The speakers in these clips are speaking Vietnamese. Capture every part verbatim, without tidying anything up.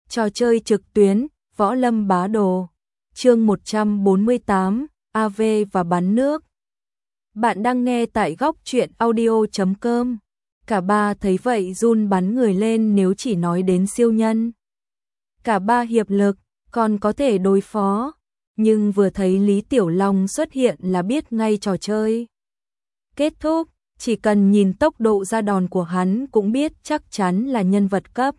Trò chơi trực tuyến, Võ Lâm Bá Đồ. Chương một trăm bốn mươi tám, a vê và bán nước. Bạn đang nghe tại góc truyện audio chấm com. Cả ba thấy vậy run bắn người lên nếu chỉ nói đến siêu nhân. Cả ba hiệp lực, còn có thể đối phó. Nhưng vừa thấy Lý Tiểu Long xuất hiện là biết ngay trò chơi kết thúc, chỉ cần nhìn tốc độ ra đòn của hắn cũng biết chắc chắn là nhân vật cấp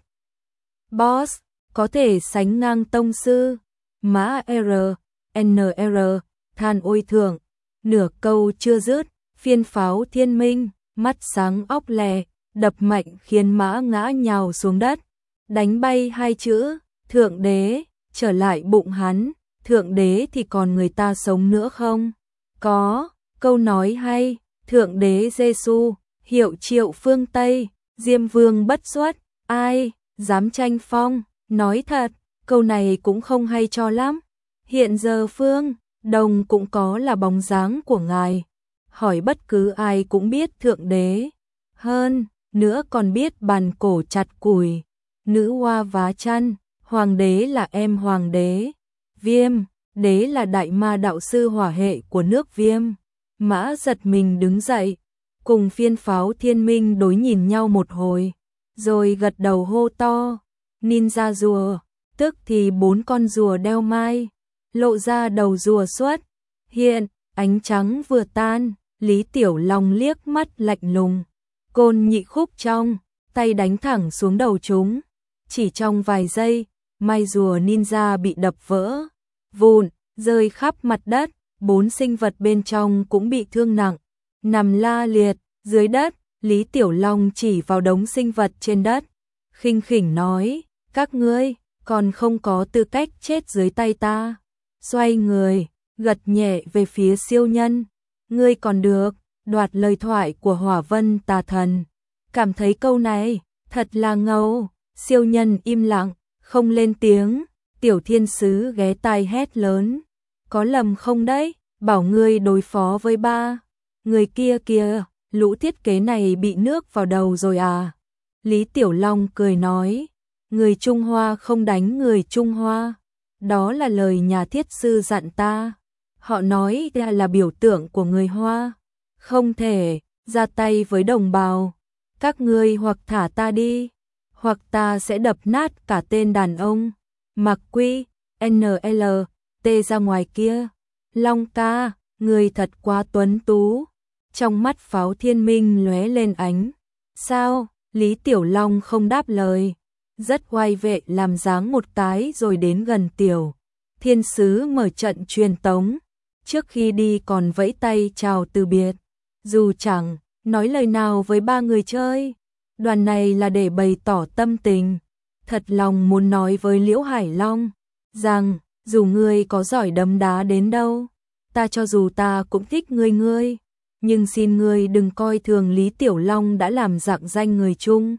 boss, có thể sánh ngang tông sư. Mã R, N R, than ôi thượng, nửa câu chưa dứt, phiên pháo thiên minh, mắt sáng óc lè, đập mạnh khiến mã ngã nhào xuống đất, đánh bay hai chữ, thượng đế, trở lại bụng hắn, thượng đế thì còn người ta sống nữa không? Có, câu nói hay, thượng đế Giêsu, hiệu triệu phương Tây, Diêm Vương bất xuất, ai, dám tranh phong, nói thật, câu này cũng không hay cho lắm. Hiện giờ phương Đông cũng có là bóng dáng của ngài, hỏi bất cứ ai cũng biết thượng đế, hơn nữa còn biết bàn cổ chặt củi, nữ hoa vá chăn, hoàng đế là em hoàng đế, Viêm đế là đại ma đạo sư hỏa hệ của nước Viêm. Mã giật mình đứng dậy, cùng phiên pháo thiên minh đối nhìn nhau một hồi, rồi gật đầu hô to, ninja rùa, tức thì bốn con rùa đeo mai, lộ ra đầu rùa xuất, hiện, ánh trắng vừa tan, Lý Tiểu Long liếc mắt lạnh lùng, côn nhị khúc trong, tay đánh thẳng xuống đầu chúng, chỉ trong vài giây, mai rùa ninja bị đập vỡ, vụn, rơi khắp mặt đất, bốn sinh vật bên trong cũng bị thương nặng, nằm la liệt, dưới đất, Lý Tiểu Long chỉ vào đống sinh vật trên đất, khinh khỉnh nói, các ngươi, còn không có tư cách chết dưới tay ta. Xoay người, gật nhẹ về phía siêu nhân, ngươi còn được, đoạt lời thoại của Hỏa Vân Tà Thần. Cảm thấy câu này, thật là ngầu, siêu nhân im lặng, không lên tiếng, Tiểu Thiên Sứ ghé tai hét lớn, có lầm không đấy, bảo ngươi đối phó với ba, người kia kìa, lũ thiết kế này bị nước vào đầu rồi à. Lý Tiểu Long cười nói, người Trung Hoa không đánh người Trung Hoa, đó là lời nhà thiết sư dặn ta, họ nói ta là biểu tượng của người Hoa, không thể ra tay với đồng bào, các ngươi hoặc thả ta đi, hoặc ta sẽ đập nát cả tên đàn ông, mặc quy, N L, T ra ngoài kia, Long ca, người thật quá tuấn tú, trong mắt pháo thiên minh lóe lên ánh, sao, Lý Tiểu Long không đáp lời, rất oai vệ làm dáng một cái rồi đến gần Tiểu Thiên Sứ mở trận truyền tống, trước khi đi còn vẫy tay chào từ biệt, dù chẳng nói lời nào với ba người chơi, đoàn này là để bày tỏ tâm tình, thật lòng muốn nói với Liễu Hải Long, rằng, dù ngươi có giỏi đấm đá đến đâu, ta cho dù ta cũng thích ngươi ngươi, nhưng xin ngươi đừng coi thường Lý Tiểu Long đã làm rạng danh người Trung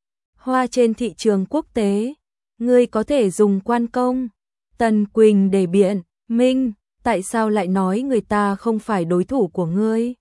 Hoa trên thị trường quốc tế, ngươi có thể dùng quan công, Tần Quỳnh để biện, minh, tại sao lại nói người ta không phải đối thủ của ngươi?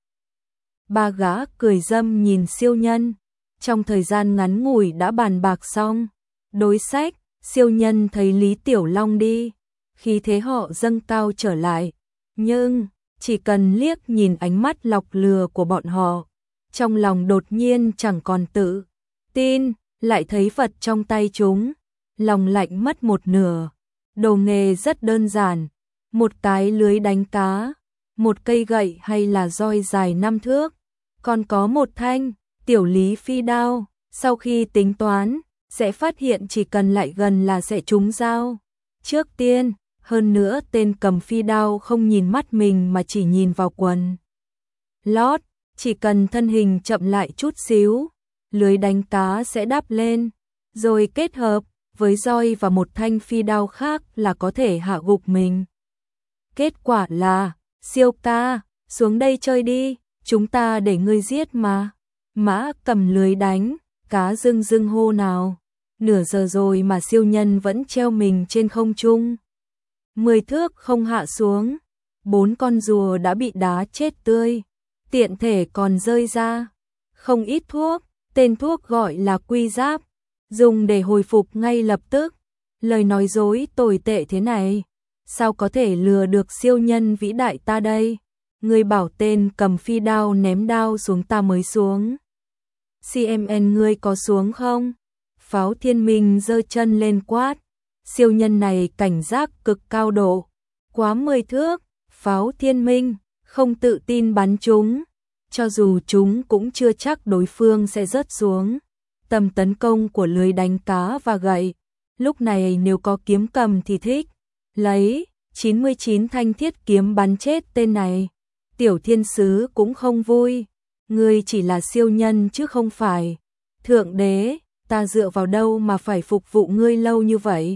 Ba gã cười dâm nhìn siêu nhân, trong thời gian ngắn ngủi đã bàn bạc xong, đối sách, siêu nhân thấy Lý Tiểu Long đi, khí thế họ dâng cao trở lại, nhưng chỉ cần liếc nhìn ánh mắt lọc lừa của bọn họ, trong lòng đột nhiên chẳng còn tự tin, lại thấy vật trong tay chúng, lòng lạnh mất một nửa. Đồ nghề rất đơn giản, một cái lưới đánh cá, một cây gậy hay là roi dài năm thước, còn có một thanh tiểu lý phi đao, sau khi tính toán, sẽ phát hiện chỉ cần lại gần là sẽ trúng dao. Trước tiên, hơn nữa tên cầm phi đao không nhìn mắt mình mà chỉ nhìn vào quần lót, chỉ cần thân hình chậm lại chút xíu, lưới đánh cá sẽ đáp lên, rồi kết hợp với roi và một thanh phi đao khác là có thể hạ gục mình. Kết quả là, siêu ca, xuống đây chơi đi, chúng ta để ngươi giết mà. Mã cầm lưới đánh, cá dưng dưng hô nào. Nửa giờ rồi mà siêu nhân vẫn treo mình trên không trung. Mười thước không hạ xuống, bốn con rùa đã bị đá chết tươi, tiện thể còn rơi ra. Không ít thuốc, tên thuốc gọi là quy giáp, dùng để hồi phục ngay lập tức. Lời nói dối tồi tệ thế này, sao có thể lừa được siêu nhân vĩ đại ta đây? Ngươi bảo tên cầm phi đao ném đao xuống ta mới xuống. xê em en ngươi có xuống không? Pháo Thiên Minh giơ chân lên quát. Siêu nhân này cảnh giác cực cao độ. Quá mười thước, Pháo Thiên Minh không tự tin bắn chúng. Cho dù chúng cũng chưa chắc đối phương sẽ rớt xuống. Tầm tấn công của lưới đánh cá và gậy. Lúc này nếu có kiếm cầm thì thích. Lấy chín mươi chín thanh thiết kiếm bắn chết tên này. Tiểu thiên sứ cũng không vui. Ngươi chỉ là siêu nhân chứ không phải thượng đế, ta dựa vào đâu mà phải phục vụ ngươi lâu như vậy.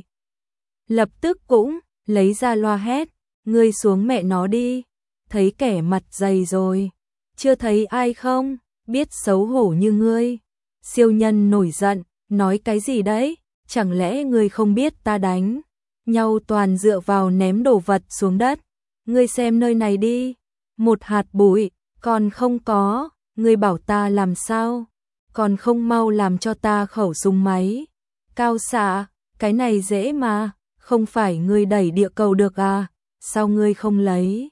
Lập tức cũng lấy ra loa hét, ngươi xuống mẹ nó đi. Thấy kẻ mặt dày rồi, chưa thấy ai không, biết xấu hổ như ngươi. Siêu nhân nổi giận, nói cái gì đấy, chẳng lẽ ngươi không biết ta đánh nhau toàn dựa vào ném đồ vật xuống đất. Ngươi xem nơi này đi, một hạt bụi còn không có, ngươi bảo ta làm sao, còn không mau làm cho ta khẩu súng máy cao xạ, cái này dễ mà, không phải ngươi đẩy địa cầu được à, sao ngươi không lấy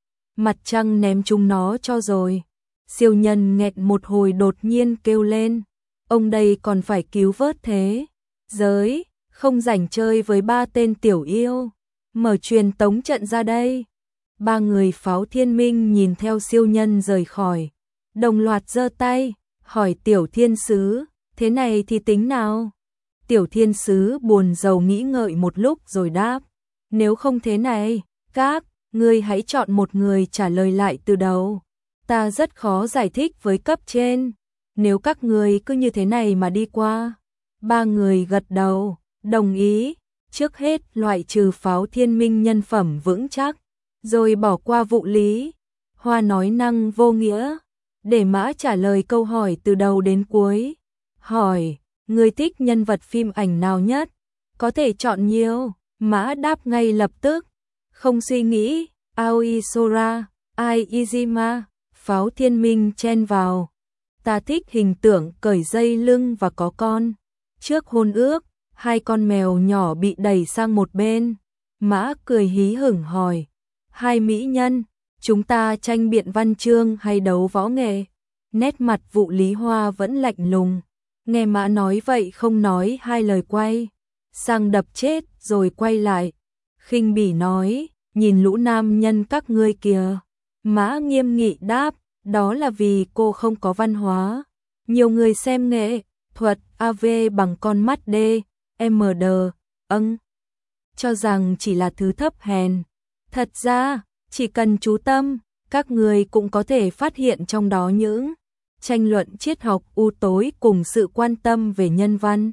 mặt trăng ném chúng nó cho rồi. Siêu nhân nghẹt một hồi đột nhiên kêu lên, ông đây còn phải cứu vớt thế giới, không rảnh chơi với ba tên tiểu yêu, mở truyền tống trận ra đây. Ba người Pháo Thiên Minh nhìn theo siêu nhân rời khỏi, đồng loạt giơ tay, hỏi tiểu thiên sứ, thế này thì tính nào? Tiểu thiên sứ buồn rầu nghĩ ngợi một lúc rồi đáp, nếu không thế này, các ngươi hãy chọn một người trả lời lại từ đầu. Ta rất khó giải thích với cấp trên, nếu các ngươi cứ như thế này mà đi qua. Ba người gật đầu, đồng ý, trước hết loại trừ Pháo Thiên Minh nhân phẩm vững chắc, rồi bỏ qua vụ lý, hoa nói năng vô nghĩa, để Mã trả lời câu hỏi từ đầu đến cuối. Hỏi, ngươi thích nhân vật phim ảnh nào nhất? Có thể chọn nhiều. Mã đáp ngay lập tức, không suy nghĩ, Aoi Sora, Ai Izima. Pháo Thiên Minh chen vào, ta thích hình tượng cởi dây lưng và có con. Trước hôn ước, hai con mèo nhỏ bị đẩy sang một bên. Mã cười hí hửng hỏi, hai mỹ nhân, chúng ta tranh biện văn chương hay đấu võ nghệ? Nét mặt Vụ Lý Hoa vẫn lạnh lùng, nghe Mã nói vậy không nói hai lời quay sang đập chết rồi quay lại, khinh bỉ nói, nhìn lũ nam nhân các ngươi kìa. Mã nghiêm nghị đáp, đó là vì cô không có văn hóa. Nhiều người xem nghệ thuật a vê bằng con mắt D, M D, âng, cho rằng chỉ là thứ thấp hèn. Thật ra, chỉ cần chú tâm, các người cũng có thể phát hiện trong đó những tranh luận triết học u tối cùng sự quan tâm về nhân văn.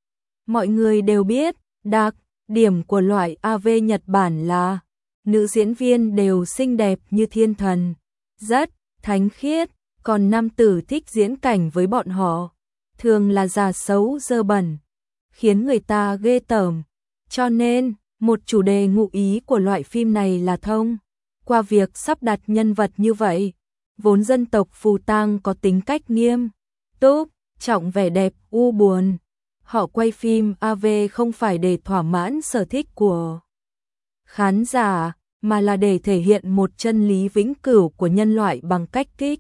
Mọi người đều biết, đặc điểm của loại a vê Nhật Bản là nữ diễn viên đều xinh đẹp như thiên thần, rất thánh khiết, còn nam tử thích diễn cảnh với bọn họ, thường là già xấu dơ bẩn, khiến người ta ghê tởm. Cho nên, một chủ đề ngụ ý của loại phim này là thông qua việc sắp đặt nhân vật như vậy. Vốn dân tộc Phù Tang có tính cách nghiêm túc, trọng vẻ đẹp u buồn. Họ quay phim a vê không phải để thỏa mãn sở thích của khán giả, mà là để thể hiện một chân lý vĩnh cửu của nhân loại bằng cách kích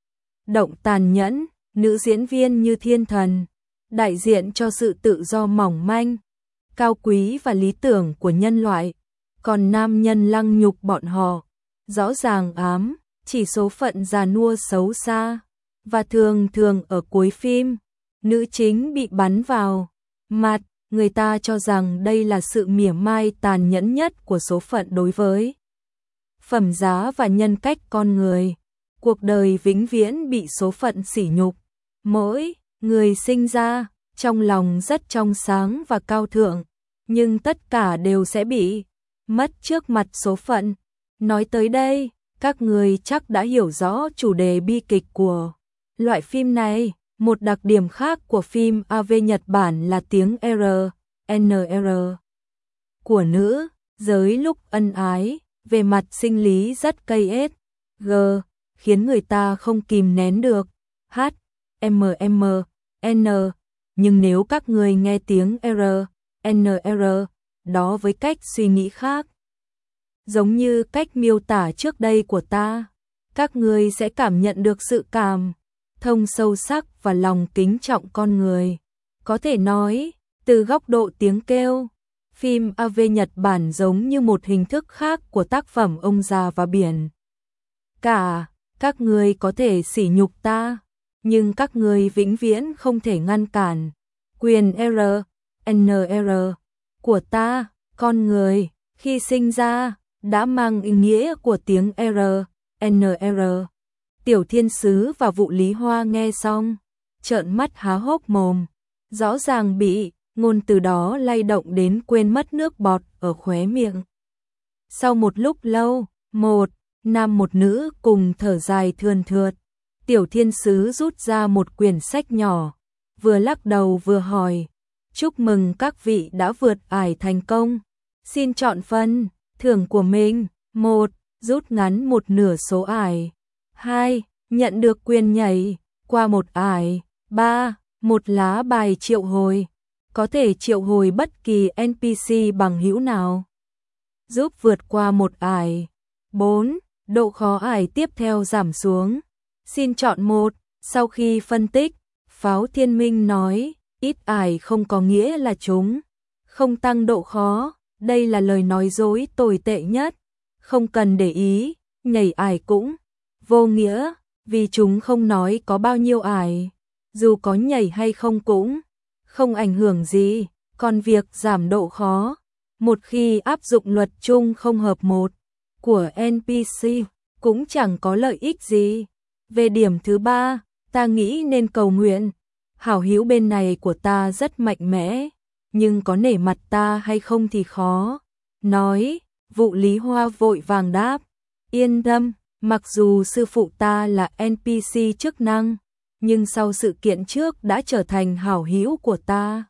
động tàn nhẫn. Nữ diễn viên như thiên thần, đại diện cho sự tự do mỏng manh, cao quý và lý tưởng của nhân loại, còn nam nhân lăng nhục bọn họ, rõ ràng ám chỉ số phận già nua xấu xa. Và thường thường ở cuối phim, nữ chính bị bắn vào mặt, người ta cho rằng đây là sự mỉa mai tàn nhẫn nhất của số phận đối với phẩm giá và nhân cách con người. Cuộc đời vĩnh viễn bị số phận sỉ nhục. Mỗi người sinh ra trong lòng rất trong sáng và cao thượng, nhưng tất cả đều sẽ bị mất trước mặt số phận. Nói tới đây, các người chắc đã hiểu rõ chủ đề bi kịch của loại phim này. Một đặc điểm khác của phim a vê Nhật Bản là tiếng R, N R của nữ giới lúc ân ái, về mặt sinh lý rất cây ết, G, khiến người ta không kìm nén được, H, M M, N. Nhưng nếu các người nghe tiếng R, en rờ, đó với cách suy nghĩ khác. Giống như cách miêu tả trước đây của ta, các ngươi sẽ cảm nhận được sự cảm thông sâu sắc và lòng kính trọng con người. Có thể nói, từ góc độ tiếng kêu, phim a vê Nhật Bản giống như một hình thức khác của tác phẩm Ông già và biển. Cả, các ngươi có thể sỉ nhục ta, nhưng các ngươi vĩnh viễn không thể ngăn cản quyền R, en rờ của ta. Con người, khi sinh ra, đã mang ý nghĩa của tiếng R, en rờ. Tiểu Thiên Sứ và Vụ Lý Hoa nghe xong, trợn mắt há hốc mồm, rõ ràng bị ngôn từ đó lay động đến quên mất nước bọt ở khóe miệng. Sau một lúc lâu, một nam một nữ cùng thở dài thườn thượt, Tiểu Thiên Sứ rút ra một quyển sách nhỏ, vừa lắc đầu vừa hỏi, chúc mừng các vị đã vượt ải thành công, xin chọn phần thưởng của mình. Một, rút ngắn một nửa số ải. Hai, nhận được quyền nhảy qua một ải. Ba, một lá bài triệu hồi, có thể triệu hồi bất kỳ en pê xê bằng hữu nào, giúp vượt qua một ải. Bốn, độ khó ải tiếp theo giảm xuống, xin chọn một. Sau khi phân tích, Pháo Thiên Minh nói, ít ải không có nghĩa là chúng không tăng độ khó, đây là lời nói dối tồi tệ nhất, không cần để ý, nhảy ải cũng vô nghĩa, vì chúng không nói có bao nhiêu ải, dù có nhảy hay không cũng không ảnh hưởng gì, còn việc giảm độ khó, một khi áp dụng luật chung không hợp một của en pê xê, cũng chẳng có lợi ích gì. Về điểm thứ ba, ta nghĩ nên cầu nguyện, hảo hữu bên này của ta rất mạnh mẽ, nhưng có nể mặt ta hay không thì khó nói. Vụ Lý Hoa vội vàng đáp, yên tâm, mặc dù sư phụ ta là en pê xê chức năng, nhưng sau sự kiện trước đã trở thành hảo hữu của ta.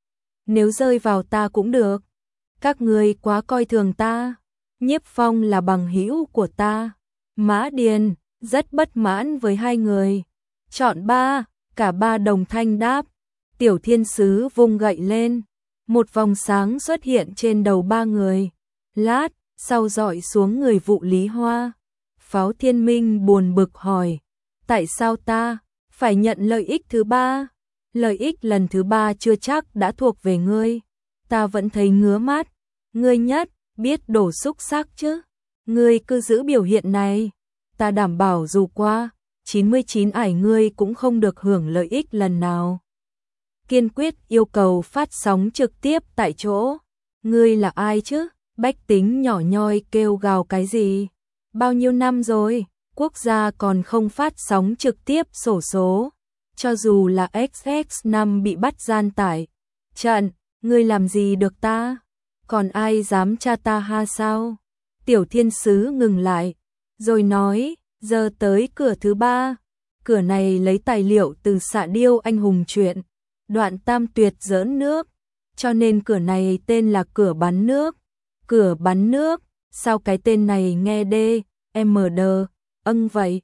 Nếu rơi vào ta cũng được. Các ngươi quá coi thường ta. Nhiếp Phong là bằng hữu của ta. Mã Điền rất bất mãn với hai người. Chọn ba, cả ba đồng thanh đáp. Tiểu Thiên Sứ vung gậy lên, một vòng sáng xuất hiện trên đầu ba người. Lát sau dọi xuống người Vụ Lý Hoa. Pháo Thiên Minh buồn bực hỏi, tại sao ta phải nhận lợi ích thứ ba? Lợi ích lần thứ ba chưa chắc đã thuộc về ngươi. Ta vẫn thấy ngứa mắt. Ngươi nhất biết đổ xúc sắc chứ. Ngươi cứ giữ biểu hiện này. Ta đảm bảo dù qua chín mươi chín ải ngươi cũng không được hưởng lợi ích lần nào. Kiên quyết yêu cầu phát sóng trực tiếp tại chỗ. Ngươi là ai chứ? Bách Tính nhỏ nhoi kêu gào cái gì? Bao nhiêu năm rồi, quốc gia còn không phát sóng trực tiếp xổ số. Cho dù là ích ích năm bị bắt gian tải trận, ngươi làm gì được ta? Còn ai dám tra ta ha sao? Tiểu Thiên Sứ ngừng lại, rồi nói, giờ tới cửa thứ ba. Cửa này lấy tài liệu từ Xạ Điêu Anh Hùng truyện, đoạn Tam Tuyệt giỡn nước, cho nên cửa này tên là cửa bắn nước. Cửa bắn nước, sao cái tên này nghe đê, em đờ, âng vậy?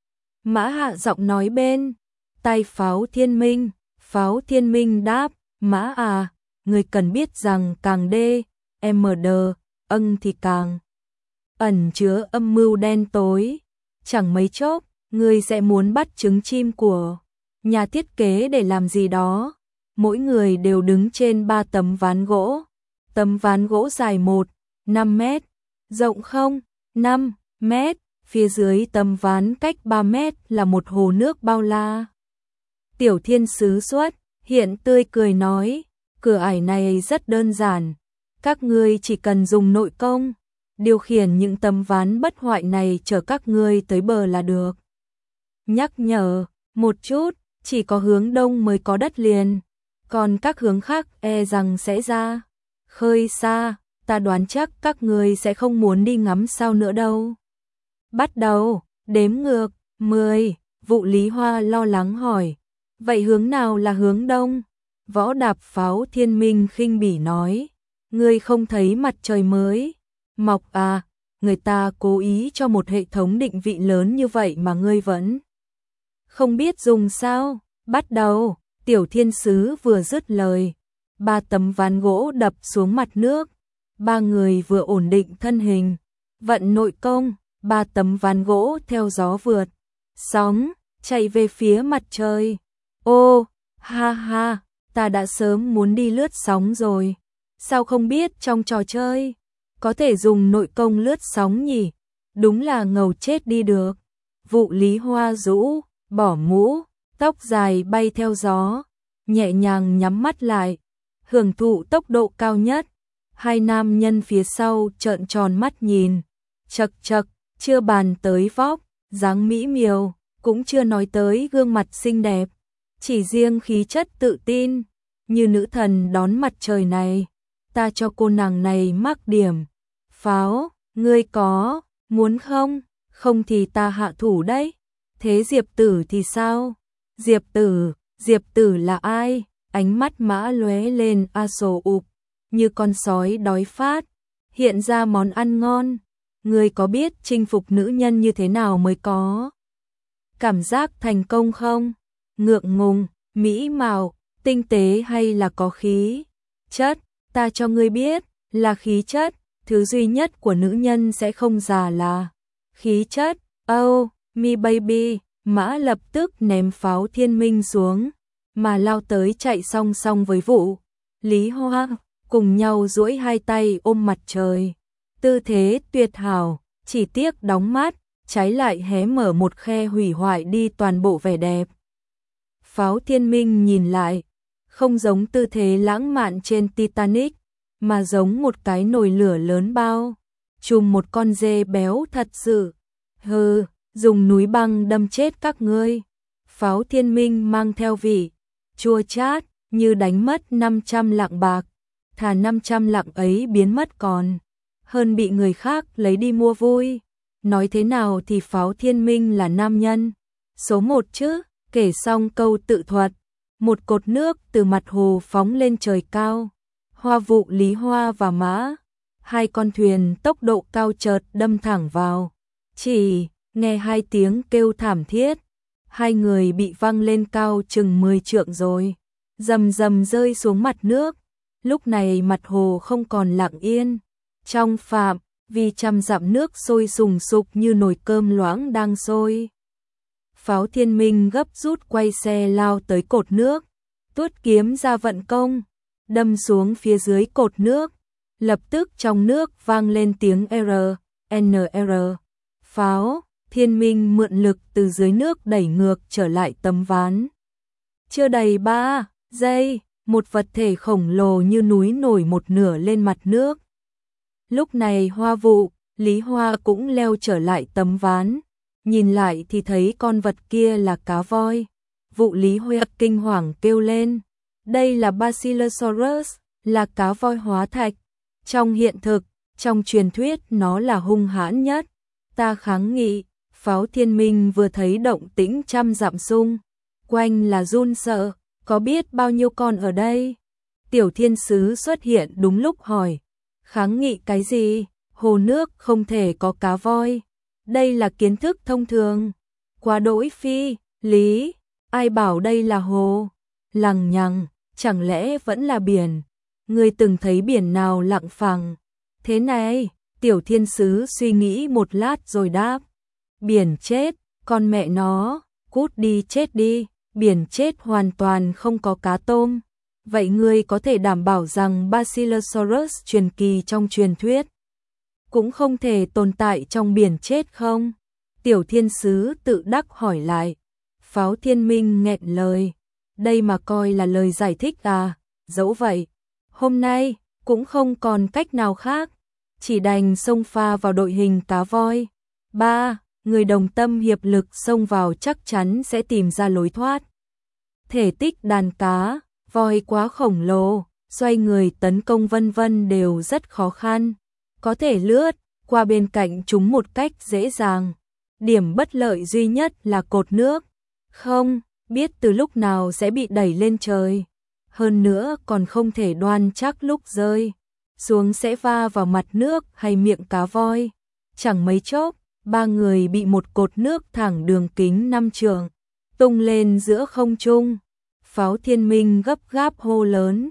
Mã Hạ giọng nói bên tay Pháo Thiên Minh. Pháo Thiên Minh đáp, Mã à, người cần biết rằng càng đê, em đờ, âng thì càng ẩn chứa âm mưu đen tối. Chẳng mấy chốc, người sẽ muốn bắt trứng chim của nhà thiết kế để làm gì đó. Mỗi người đều đứng trên ba tấm ván gỗ. Tấm ván gỗ dài một, năm mét, rộng không, năm mét, phía dưới tấm ván cách ba mét là một hồ nước bao la. Tiểu Thiên Sứ xuất hiện tươi cười nói, cửa ải này rất đơn giản, các ngươi chỉ cần dùng nội công, điều khiển những tấm ván bất hoại này chở các ngươi tới bờ là được. Nhắc nhở, một chút, chỉ có hướng đông mới có đất liền, còn các hướng khác e rằng sẽ ra khơi xa, ta đoán chắc các ngươi sẽ không muốn đi ngắm sao nữa đâu. Bắt đầu, đếm ngược, mười, Vụ Lý Hoa lo lắng hỏi, vậy hướng nào là hướng đông? Võ Đạp Pháo Thiên Minh khinh bỉ nói, ngươi không thấy mặt trời mới mọc à, người ta cố ý cho một hệ thống định vị lớn như vậy mà ngươi vẫn không biết dùng sao? Bắt đầu, Tiểu Thiên Sứ vừa dứt lời, ba tấm ván gỗ đập xuống mặt nước. Ba người vừa ổn định thân hình, vận nội công, ba tấm ván gỗ theo gió vượt sóng, chạy về phía mặt trời. Ô, ha ha, ta đã sớm muốn đi lướt sóng rồi. Sao không biết trong trò chơi có thể dùng nội công lướt sóng nhỉ? Đúng là ngầu chết đi được. Vụ Lý Hoa rũ, bỏ mũ, tóc dài bay theo gió, nhẹ nhàng nhắm mắt lại, hưởng thụ tốc độ cao nhất. Hai nam nhân phía sau trợn tròn mắt nhìn, chật chật, chưa bàn tới vóc, dáng mỹ miều, cũng chưa nói tới gương mặt xinh đẹp, chỉ riêng khí chất tự tin, như nữ thần đón mặt trời này. Ta cho cô nàng này mắc điểm. Pháo, ngươi có, muốn không? Không thì ta hạ thủ đấy. Thế Diệp Tử thì sao? Diệp Tử, Diệp Tử là ai? Ánh mắt Mã lóe lên a sồ ụp, như con sói đói phát, hiện ra món ăn ngon. Ngươi có biết chinh phục nữ nhân như thế nào mới có cảm giác thành công không? Ngượng ngùng, mỹ mạo, tinh tế hay là có khí chất? Ta cho ngươi biết, là khí chất, thứ duy nhất của nữ nhân sẽ không già là khí chất. Oh, me baby, Mã lập tức ném pháo thiên minh xuống, mà lao tới chạy song song với Vụ Lý Hoa, cùng nhau duỗi hai tay ôm mặt trời. Tư thế tuyệt hảo, chỉ tiếc đóng mắt, trái lại hé mở một khe hủy hoại đi toàn bộ vẻ đẹp. Pháo thiên minh nhìn lại, không giống tư thế lãng mạn trên Titanic, mà giống một cái nồi lửa lớn bao trùm một con dê béo thật sự. Hừ, dùng núi băng đâm chết các ngươi. Pháo thiên minh mang theo vị chua chát, như đánh mất năm trăm lạng bạc, thà năm trăm lạng ấy biến mất còn hơn bị người khác lấy đi mua vui. Nói thế nào thì Pháo thiên minh là nam nhân số một chứ. Kể xong câu tự thuật, một cột nước từ mặt hồ phóng lên trời cao. Hoa Vụ Lý Hoa và Mã, hai con thuyền tốc độ cao chợt đâm thẳng vào. Chỉ nghe hai tiếng kêu thảm thiết, hai người bị văng lên cao chừng mười trượng rồi, rầm rầm rơi xuống mặt nước. Lúc này mặt hồ không còn lặng yên, trong phạm vì trăm dặm nước sôi sùng sục như nồi cơm loãng đang sôi. Pháo thiên minh gấp rút quay xe lao tới cột nước, tuốt kiếm ra vận công, đâm xuống phía dưới cột nước. Lập tức trong nước vang lên tiếng R, N R. Pháo thiên minh mượn lực từ dưới nước đẩy ngược trở lại tấm ván. Chưa đầy ba giây, một vật thể khổng lồ như núi nổi một nửa lên mặt nước. Lúc này Hoa Vụ Lý Hoa cũng leo trở lại tấm ván, nhìn lại thì thấy con vật kia là cá voi. Vụ Lý Hoa kinh hoàng kêu lên, đây là Basilosaurus, là cá voi hóa thạch. Trong hiện thực, trong truyền thuyết nó là hung hãn nhất. Ta kháng nghị. Pháo thiên minh vừa thấy động tĩnh trăm dặm xung quanh là run sợ, có biết bao nhiêu con ở đây? Tiểu thiên sứ xuất hiện đúng lúc hỏi, kháng nghị cái gì? Hồ nước không thể có cá voi, đây là kiến thức thông thường. Quá đỗi phi lý, ai bảo đây là hồ? Lằng nhằng, chẳng lẽ vẫn là biển? Ngươi từng thấy biển nào lặng phẳng thế này? Tiểu thiên sứ suy nghĩ một lát rồi đáp, biển chết, con mẹ nó, cút đi chết đi, biển chết hoàn toàn không có cá tôm. Vậy ngươi có thể đảm bảo rằng Basilosaurus truyền kỳ trong truyền thuyết cũng không thể tồn tại trong biển chết không? Tiểu thiên sứ tự đắc hỏi lại. Pháo thiên minh nghẹn lời, đây mà coi là lời giải thích à? Dẫu vậy, hôm nay cũng không còn cách nào khác, chỉ đành xông pha vào đội hình cá voi. Ba người đồng tâm hiệp lực xông vào chắc chắn sẽ tìm ra lối thoát. Thể tích đàn cá voi quá khổng lồ, xoay người tấn công vân vân đều rất khó khăn, có thể lướt qua bên cạnh chúng một cách dễ dàng. Điểm bất lợi duy nhất là cột nước, không biết từ lúc nào sẽ bị đẩy lên trời, hơn nữa còn không thể đoan chắc lúc rơi xuống sẽ va vào mặt nước hay miệng cá voi. Chẳng mấy chốc, ba người bị một cột nước thẳng đường kính năm trượng tung lên giữa không trung. Pháo thiên minh gấp gáp hô lớn,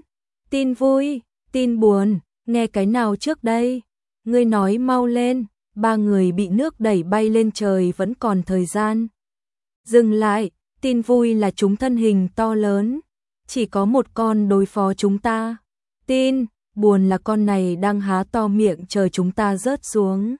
Tin vui, tin buồn, nghe cái nào trước đây? Ngươi nói mau lên. Ba người bị nước đẩy bay lên trời, vẫn còn thời gian. Dừng lại, tin vui là chúng thân hình to lớn, chỉ có một con đối phó chúng ta. Tin buồn là con này đang há to miệng chờ chúng ta rớt xuống.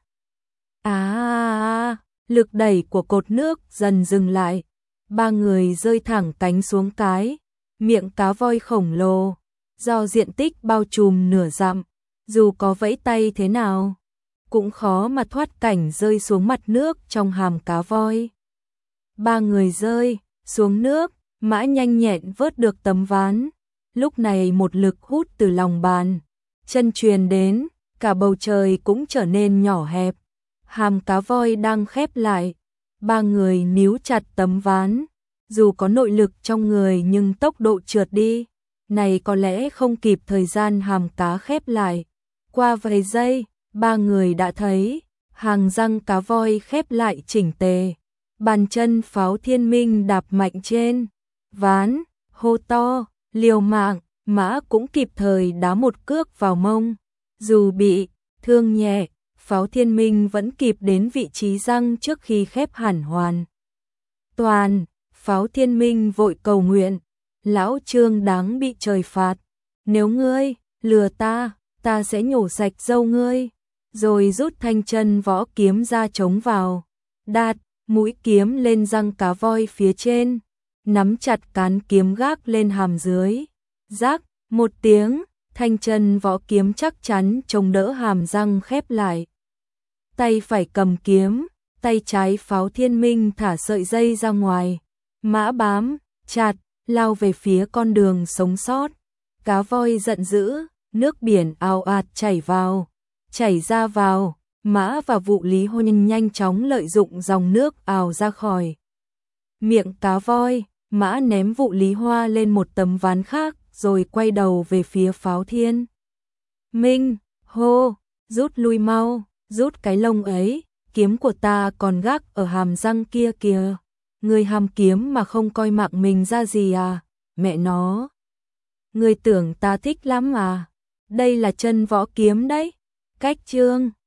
À, à, à, lực đẩy của cột nước dần dừng lại. Ba người rơi thẳng cánh xuống cái miệng cá voi khổng lồ, do diện tích bao trùm nửa dặm, dù có vẫy tay thế nào cũng khó mà thoát cảnh rơi xuống mặt nước trong hàm cá voi. Ba người rơi xuống nước, Mã nhanh nhẹn vớt được tấm ván. Lúc này một lực hút từ lòng bàn chân truyền đến, cả bầu trời cũng trở nên nhỏ hẹp. Hàm cá voi đang khép lại, ba người níu chặt tấm ván. Dù có nội lực trong người nhưng tốc độ trượt đi này có lẽ không kịp thời gian hàm cá khép lại. Qua vài giây, ba người đã thấy hàng răng cá voi khép lại chỉnh tề. Bàn chân Pháo Thiên Minh đạp mạnh trên ván, hô to, liều mạng. Mã cũng kịp thời đá một cước vào mông. Dù bị thương nhẹ, Pháo Thiên Minh vẫn kịp đến vị trí răng trước khi khép hẳn hoàn toàn. Pháo Thiên Minh vội cầu nguyện, lão Trương đáng bị trời phạt. Nếu ngươi lừa ta, ta sẽ nhổ sạch râu ngươi. Rồi rút thanh chân võ kiếm ra chống vào, đạt mũi kiếm lên răng cá voi phía trên, nắm chặt cán kiếm gác lên hàm dưới. Rác một tiếng, thanh chân võ kiếm chắc chắn chống đỡ hàm răng khép lại. Tay phải cầm kiếm, tay trái Pháo Thiên Minh thả sợi dây ra ngoài. Mã bám chặt, lao về phía con đường sống sót. Cá voi giận dữ, nước biển ào ạt chảy vào, chảy ra vào. Mã và Vụ Lý Hôn nhanh chóng lợi dụng dòng nước ào ra khỏi miệng cá voi. Mã ném Vụ Lý Hoa lên một tấm ván khác, rồi quay đầu về phía Pháo Thiên Minh, hô, rút lui mau, rút cái lông ấy, kiếm của ta còn gác ở hàm răng kia kìa. Người hàm kiếm mà không coi mạng mình ra gì à? Mẹ nó, người tưởng ta thích lắm à? Đây là chân võ kiếm đấy. Cách chương